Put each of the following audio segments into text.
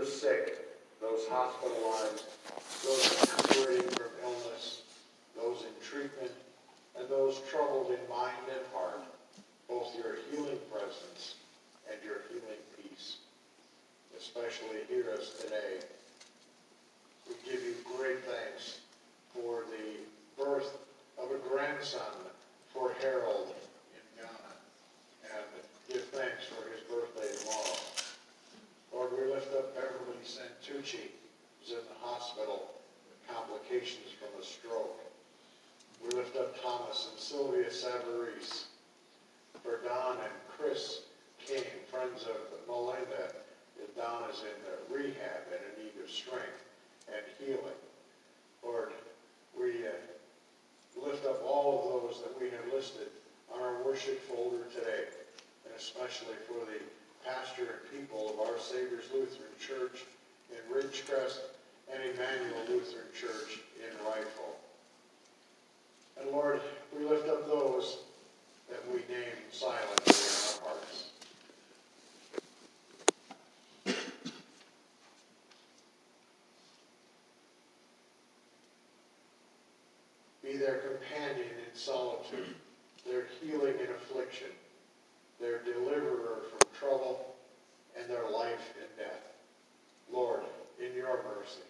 the sick, those hospitalized, those recuperating from illness, those in treatment, and those troubled in mind and heart, both your healing presence and your healing peace. Especially hear us today. We give you great thanks for the birth of a grandson for Harold in Ghana, and give thanks for his birthday tomorrow. Lord, we lift up Beverly Santucci, who's in the hospital with complications from a stroke. We lift up Thomas and Sylvia Savarese, for Don and Chris King, friends of Melinda. Don is in rehab and in need of strength and healing. Lord, we lift up all of those that we have listed on our worship folder today, and especially for the pastor and people of Our Savior's Lutheran Church in Ridgecrest and Emmanuel Lutheran Church in Rifle. And Lord, we lift up those that we name silently in our hearts. Be their companion in solitude, their healing in affliction, their deliverer from trouble, and their life in death. Lord, in your mercy.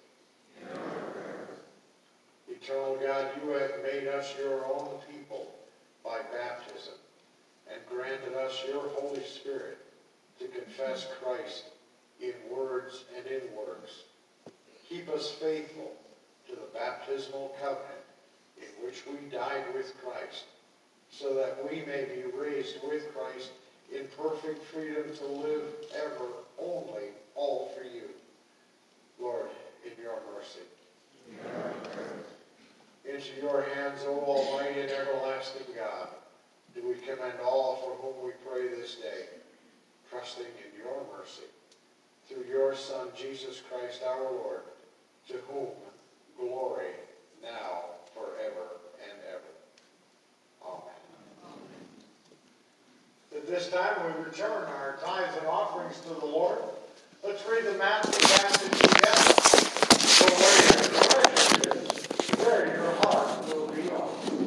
Eternal God, you have made us your own people by baptism and granted us your Holy Spirit to confess Christ in words and in works. Keep us faithful to the baptismal covenant in which we died with Christ, so that we may be raised with Christ in perfect freedom to live ever only all for you. Lord, in your mercy. Into your hands, O Almighty and everlasting God, do we commend all for whom we pray this day, trusting in your mercy. Through your Son, Jesus Christ our Lord, to whom glory now, forever and ever. Amen. At this time, we return our tithes and offerings to the Lord. Let's read the Matthew passage together. For where your treasure is, there your heart will be also.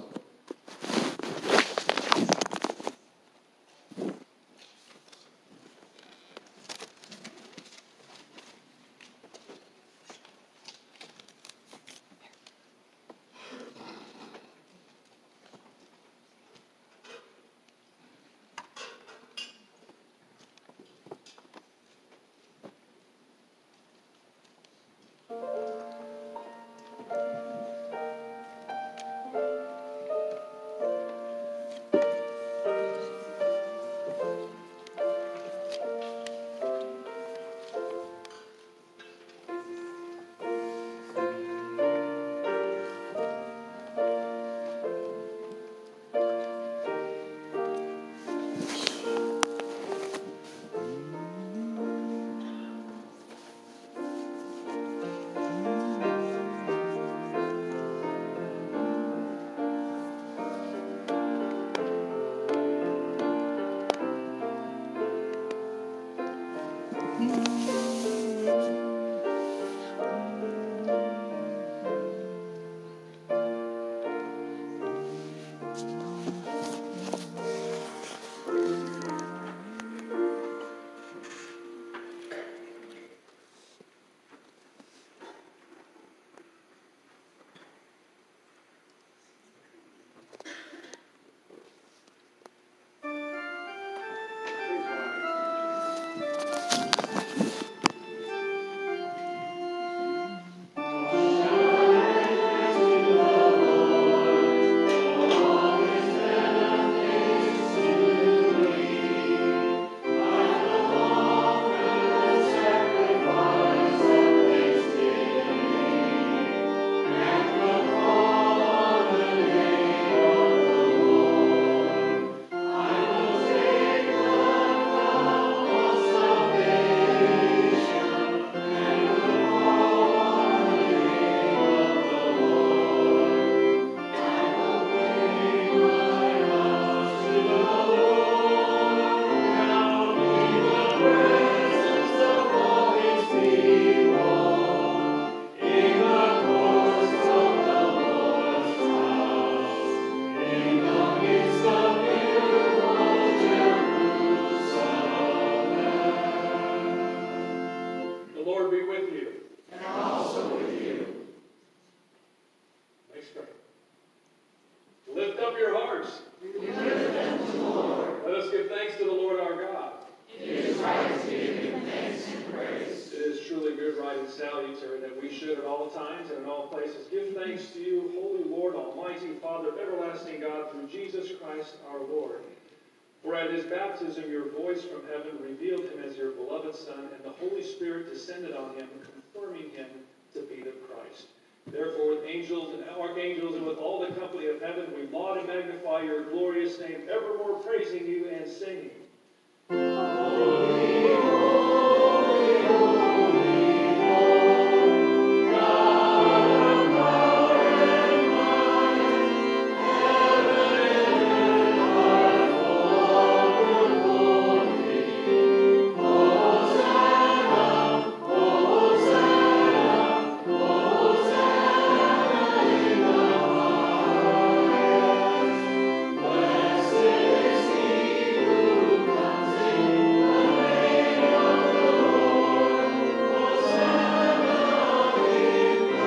Lord be with you. And also with you. Let's pray. Lift up your hearts. We lift them to the Lord. Let us give thanks to the Lord our God. It is right to give him thanks and praise. It is truly good, right, and salutary that we should at all times and in all places give thanks to you, Holy Lord, Almighty Father, everlasting God, through Jesus Christ our Lord. For at his baptism your voice from heaven revealed him as your beloved Son, and the Holy Spirit descended on him, confirming him to be the Christ. Therefore, with angels and archangels and with all the company of heaven, we laud and magnify your glorious name, evermore praising you and singing. Holy, holy, holy Lord, God of power and might, heaven and earth are full of your glory. Hosanna, Hosanna, Hosanna in the highest. Blessed is he who comes in the name of the Lord. Hosanna in the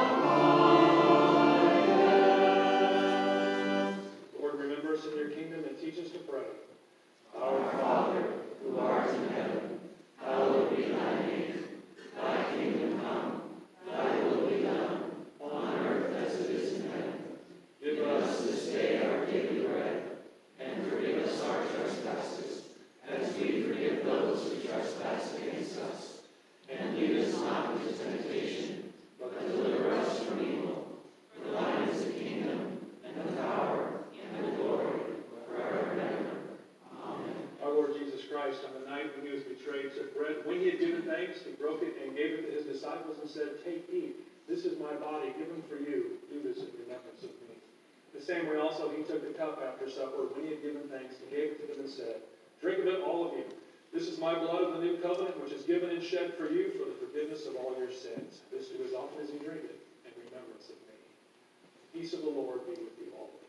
highest. Lord, remember us in your kingdom and teach us to pray. Our Father, who art in heaven, hallowed be thy name. Thy kingdom come, thy will be done, on earth as it is in heaven. Give us this day our daily bread, and forgive us our trespasses, as we forgive those who trespass against us. And lead us not into temptation, but deliver us from evil. For thine is the kingdom, and the power, and the glory, forever and ever. Amen. Our Lord Jesus Christ, on the night when he was betrayed, took bread. When he had given thanks, he broke it and gave it to his disciples and said, "Take, eat. This is my body given for you. Do this in remembrance of me." The same way also he took the cup after supper. When he had given thanks, he gave it to them and said, "Drink of it, all of you. This is my blood of the new covenant, which is given and shed for you for the forgiveness of all your sins. This do as often as you drink it in remembrance of me." The peace of the Lord be with you all.